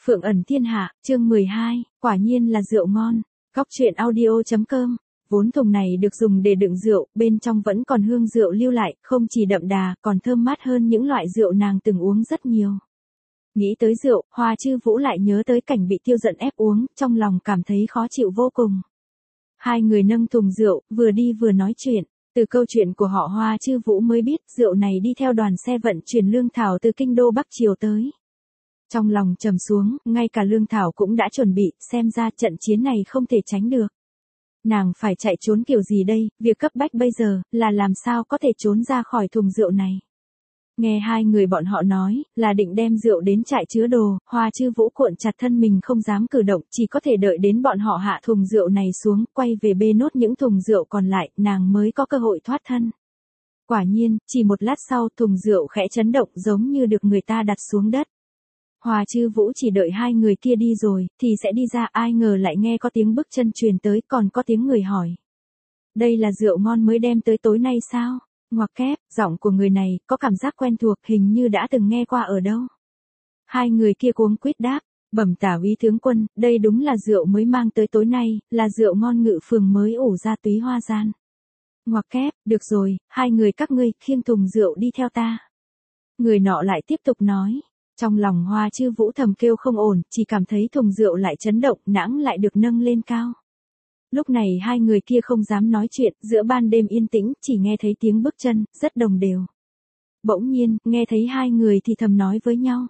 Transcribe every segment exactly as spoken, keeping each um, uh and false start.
Phượng ẩn thiên hạ, chương mười hai, quả nhiên là rượu ngon. Góc truyện audio chấm com. Vốn thùng này được dùng để đựng rượu, bên trong vẫn còn hương rượu lưu lại, không chỉ đậm đà, còn thơm mát hơn những loại rượu nàng từng uống rất nhiều. Nghĩ tới rượu, Hoa Chư Vũ lại nhớ tới cảnh bị Tiêu Dận ép uống, trong lòng cảm thấy khó chịu vô cùng. Hai người nâng thùng rượu, vừa đi vừa nói chuyện. Từ câu chuyện của họ Hoa Chư Vũ mới biết rượu này đi theo đoàn xe vận chuyển lương thảo từ kinh đô Bắc Triều tới. Trong lòng trầm xuống, ngay cả lương thảo cũng đã chuẩn bị, xem ra trận chiến này không thể tránh được. Nàng phải chạy trốn kiểu gì đây, việc cấp bách bây giờ, là làm sao có thể trốn ra khỏi thùng rượu này. Nghe hai người bọn họ nói, là định đem rượu đến trại chứa đồ, Hoa Chư Vũ cuộn chặt thân mình không dám cử động, chỉ có thể đợi đến bọn họ hạ thùng rượu này xuống, quay về bê nốt những thùng rượu còn lại, nàng mới có cơ hội thoát thân. Quả nhiên, chỉ một lát sau thùng rượu khẽ chấn động giống như được người ta đặt xuống đất. Hoa Chư Vũ chỉ đợi hai người kia đi rồi, thì sẽ đi ra, ai ngờ lại nghe có tiếng bước chân truyền tới, còn có tiếng người hỏi. Đây là rượu ngon mới đem tới tối nay sao? Ngoặc kép, giọng của người này, có cảm giác quen thuộc, hình như đã từng nghe qua ở đâu. Hai người kia cuống quýt đáp, bẩm tả úy tướng quân, đây đúng là rượu mới mang tới tối nay, là rượu ngon Ngự Phường mới ủ ra túy hoa gian. Ngoặc kép, được rồi, hai người các ngươi, khiêng thùng rượu đi theo ta. Người nọ lại tiếp tục nói. Trong lòng Hoa Chư Vũ thầm kêu không ổn, chỉ cảm thấy thùng rượu lại chấn động, nãng lại được nâng lên cao. Lúc này hai người kia không dám nói chuyện, giữa ban đêm yên tĩnh, chỉ nghe thấy tiếng bước chân, rất đồng đều. Bỗng nhiên, nghe thấy hai người thì thầm nói với nhau.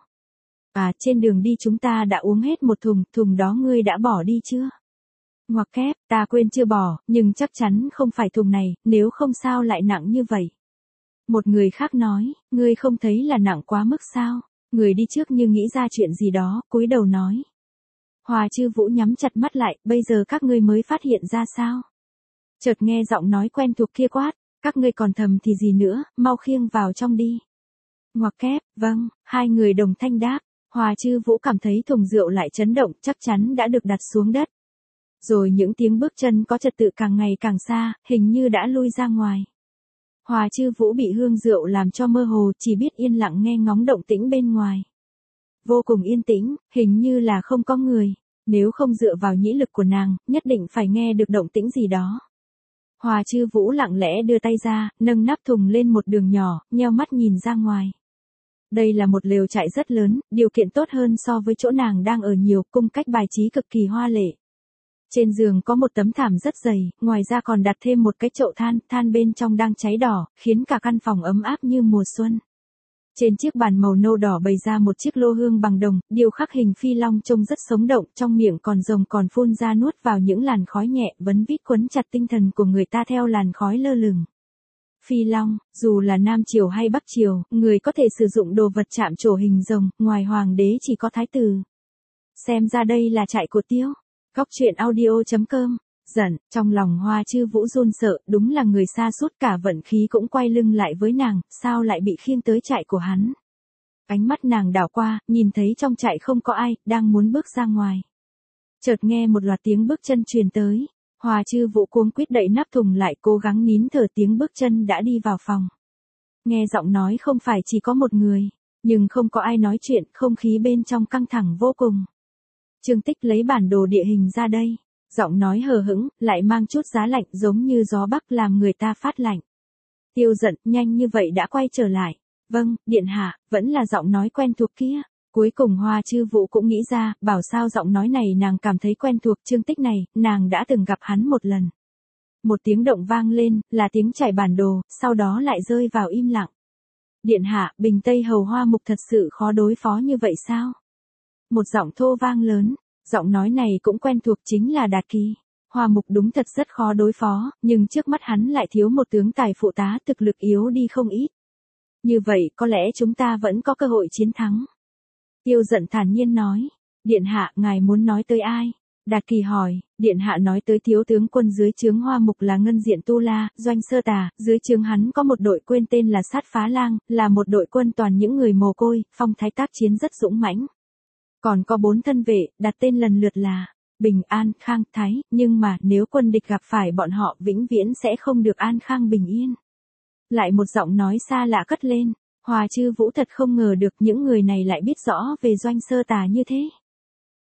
À, trên đường đi chúng ta đã uống hết một thùng, thùng đó ngươi đã bỏ đi chưa? Ngoặc kép, ta quên chưa bỏ, nhưng chắc chắn không phải thùng này, nếu không sao lại nặng như vậy. Một người khác nói, ngươi không thấy là nặng quá mức sao? Người đi trước như nghĩ ra chuyện gì đó, cúi đầu nói. Hoa Chư Vũ nhắm chặt mắt lại, bây giờ các ngươi mới phát hiện ra sao? Chợt nghe giọng nói quen thuộc kia quát, các ngươi còn thầm thì gì nữa, mau khiêng vào trong đi. Ngoặc kép, vâng, hai người đồng thanh đáp, Hoa Chư Vũ cảm thấy thùng rượu lại chấn động, chắc chắn đã được đặt xuống đất. Rồi những tiếng bước chân có trật tự càng ngày càng xa, hình như đã lui ra ngoài. Hoa Chư Vũ bị hương rượu làm cho mơ hồ, chỉ biết yên lặng nghe ngóng động tĩnh bên ngoài. Vô cùng yên tĩnh, hình như là không có người, nếu không dựa vào nhĩ lực của nàng, nhất định phải nghe được động tĩnh gì đó. Hoa Chư Vũ lặng lẽ đưa tay ra, nâng nắp thùng lên một đường nhỏ, nheo mắt nhìn ra ngoài. Đây là một lều trại rất lớn, điều kiện tốt hơn so với chỗ nàng đang ở nhiều, cung cách bài trí cực kỳ hoa lệ. Trên giường có một tấm thảm rất dày, ngoài ra còn đặt thêm một cái chậu than, than bên trong đang cháy đỏ, khiến cả căn phòng ấm áp như mùa xuân. Trên chiếc bàn màu nâu đỏ bày ra một chiếc lô hương bằng đồng, điêu khắc hình phi long trông rất sống động, trong miệng còn rồng còn phun ra nuốt vào những làn khói nhẹ, vấn vít quấn chặt tinh thần của người ta theo làn khói lơ lửng. Phi long, dù là Nam Triều hay Bắc Triều, người có thể sử dụng đồ vật chạm trổ hình rồng, ngoài hoàng đế chỉ có thái tử. Xem ra đây là trại của Tiêu. Góc truyện audio chấm com. Giận, trong lòng Hoa Chư Vũ run sợ, đúng là người xa suốt cả vận khí cũng quay lưng lại với nàng, sao lại bị khiêng tới trại của hắn. Ánh mắt nàng đảo qua, nhìn thấy trong trại không có ai, đang muốn bước ra ngoài. Chợt nghe một loạt tiếng bước chân truyền tới, Hoa Chư Vũ cuống quýt đậy nắp thùng lại, cố gắng nín thở, tiếng bước chân đã đi vào phòng. Nghe giọng nói không phải chỉ có một người, nhưng không có ai nói chuyện, không khí bên trong căng thẳng vô cùng. Trương Tích lấy bản đồ địa hình ra đây. Giọng nói hờ hững, lại mang chút giá lạnh giống như gió bắc làm người ta phát lạnh. Tiêu Dận, nhanh như vậy đã quay trở lại. Vâng, điện hạ, vẫn là giọng nói quen thuộc kia. Cuối cùng Hoa Chư Vũ cũng nghĩ ra, bảo sao giọng nói này nàng cảm thấy quen thuộc, Trương Tích này, nàng đã từng gặp hắn một lần. Một tiếng động vang lên, là tiếng chảy bản đồ, sau đó lại rơi vào im lặng. Điện hạ, Bình Tây Hầu Hoa Mục thật sự khó đối phó như vậy sao? Một giọng thô vang lớn. Giọng nói này cũng quen thuộc, chính là Đạt Kỳ. Hoa Mục đúng thật rất khó đối phó, nhưng trước mắt hắn lại thiếu một tướng tài phụ tá, thực lực yếu đi không ít. Như vậy có lẽ chúng ta vẫn có cơ hội chiến thắng. Tiêu Dận thản nhiên nói. Điện hạ, ngài muốn nói tới ai? Đạt Kỳ hỏi. Điện hạ nói tới thiếu tướng quân dưới trướng Hoa Mục là Ngân Diện Tu La, Doanh Sơ Tà, dưới trướng hắn có một đội quên tên là Sát Phá Lang, là một đội quân toàn những người mồ côi, phong thái tác chiến rất dũng mãnh. Còn có bốn thân vệ, đặt tên lần lượt là Bình An, Khang, Thái, nhưng mà nếu quân địch gặp phải bọn họ vĩnh viễn sẽ không được an khang bình yên. Lại một giọng nói xa lạ cất lên, Hoa Chư Vũ thật không ngờ được những người này lại biết rõ về Doanh Sơ Tà như thế.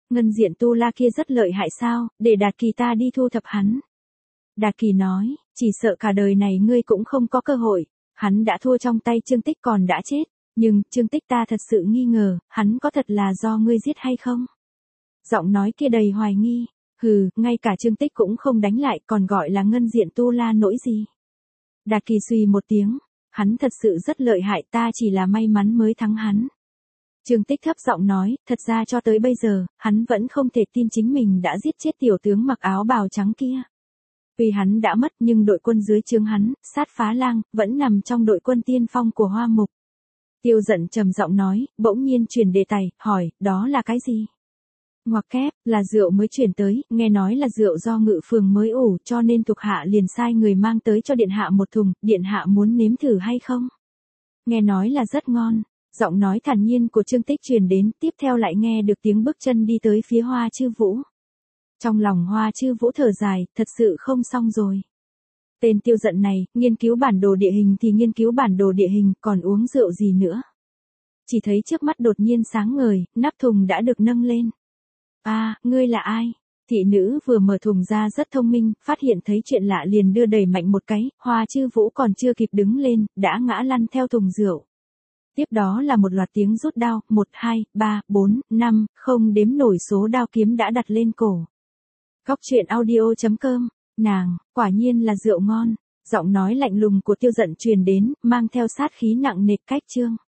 Ngân diện tu la kia rất lợi hại sao, để Đạt Kỳ ta đi thu thập hắn. Đạt Kỳ nói, chỉ sợ cả đời này ngươi cũng không có cơ hội, hắn đã thua trong tay Trương Tích còn đã chết, nhưng Trương Tích ta thật sự nghi ngờ, hắn có thật là do ngươi giết hay không? Giọng nói kia đầy hoài nghi, hừ, ngay cả Trương Tích cũng không đánh lại còn gọi là ngân diện tu la nỗi gì. Đạt Kỳ suy một tiếng, hắn thật sự rất lợi hại, ta chỉ là may mắn mới thắng hắn. Trương Tích thấp giọng nói, thật ra cho tới bây giờ, hắn vẫn không thể tin chính mình đã giết chết tiểu tướng mặc áo bào trắng kia. Vì hắn đã mất nhưng đội quân dưới trướng hắn, sát phá lang, vẫn nằm trong đội quân tiên phong của Hoa Mục. Tiêu Dận trầm giọng nói, bỗng nhiên chuyển đề tài, hỏi, đó là cái gì? Ngoặc kép, là rượu mới chuyển tới, nghe nói là rượu do Ngự Phường mới ủ cho nên thuộc hạ liền sai người mang tới cho điện hạ một thùng, điện hạ muốn nếm thử hay không? Nghe nói là rất ngon. Giọng nói thản nhiên của Trương Tích truyền đến, tiếp theo lại nghe được tiếng bước chân đi tới phía Hoa Chư Vũ. Trong lòng Hoa Chư Vũ thở dài, thật sự không xong rồi. Tên Tiêu Dận này, nghiên cứu bản đồ địa hình thì nghiên cứu bản đồ địa hình, còn uống rượu gì nữa. Chỉ thấy trước mắt đột nhiên sáng ngời, nắp thùng đã được nâng lên. À, ngươi là ai? Thị nữ vừa mở thùng ra rất thông minh, phát hiện thấy chuyện lạ liền đưa đẩy mạnh một cái, Hoa Chư Vũ còn chưa kịp đứng lên, đã ngã lăn theo thùng rượu. Tiếp đó là một loạt tiếng rút đao, một, hai, ba, bốn, năm, không đếm nổi số đao kiếm đã đặt lên cổ. Góc truyện audio chấm com, nàng, quả nhiên là rượu ngon, giọng nói lạnh lùng của Tiêu Dận truyền đến, mang theo sát khí nặng nề cách chương.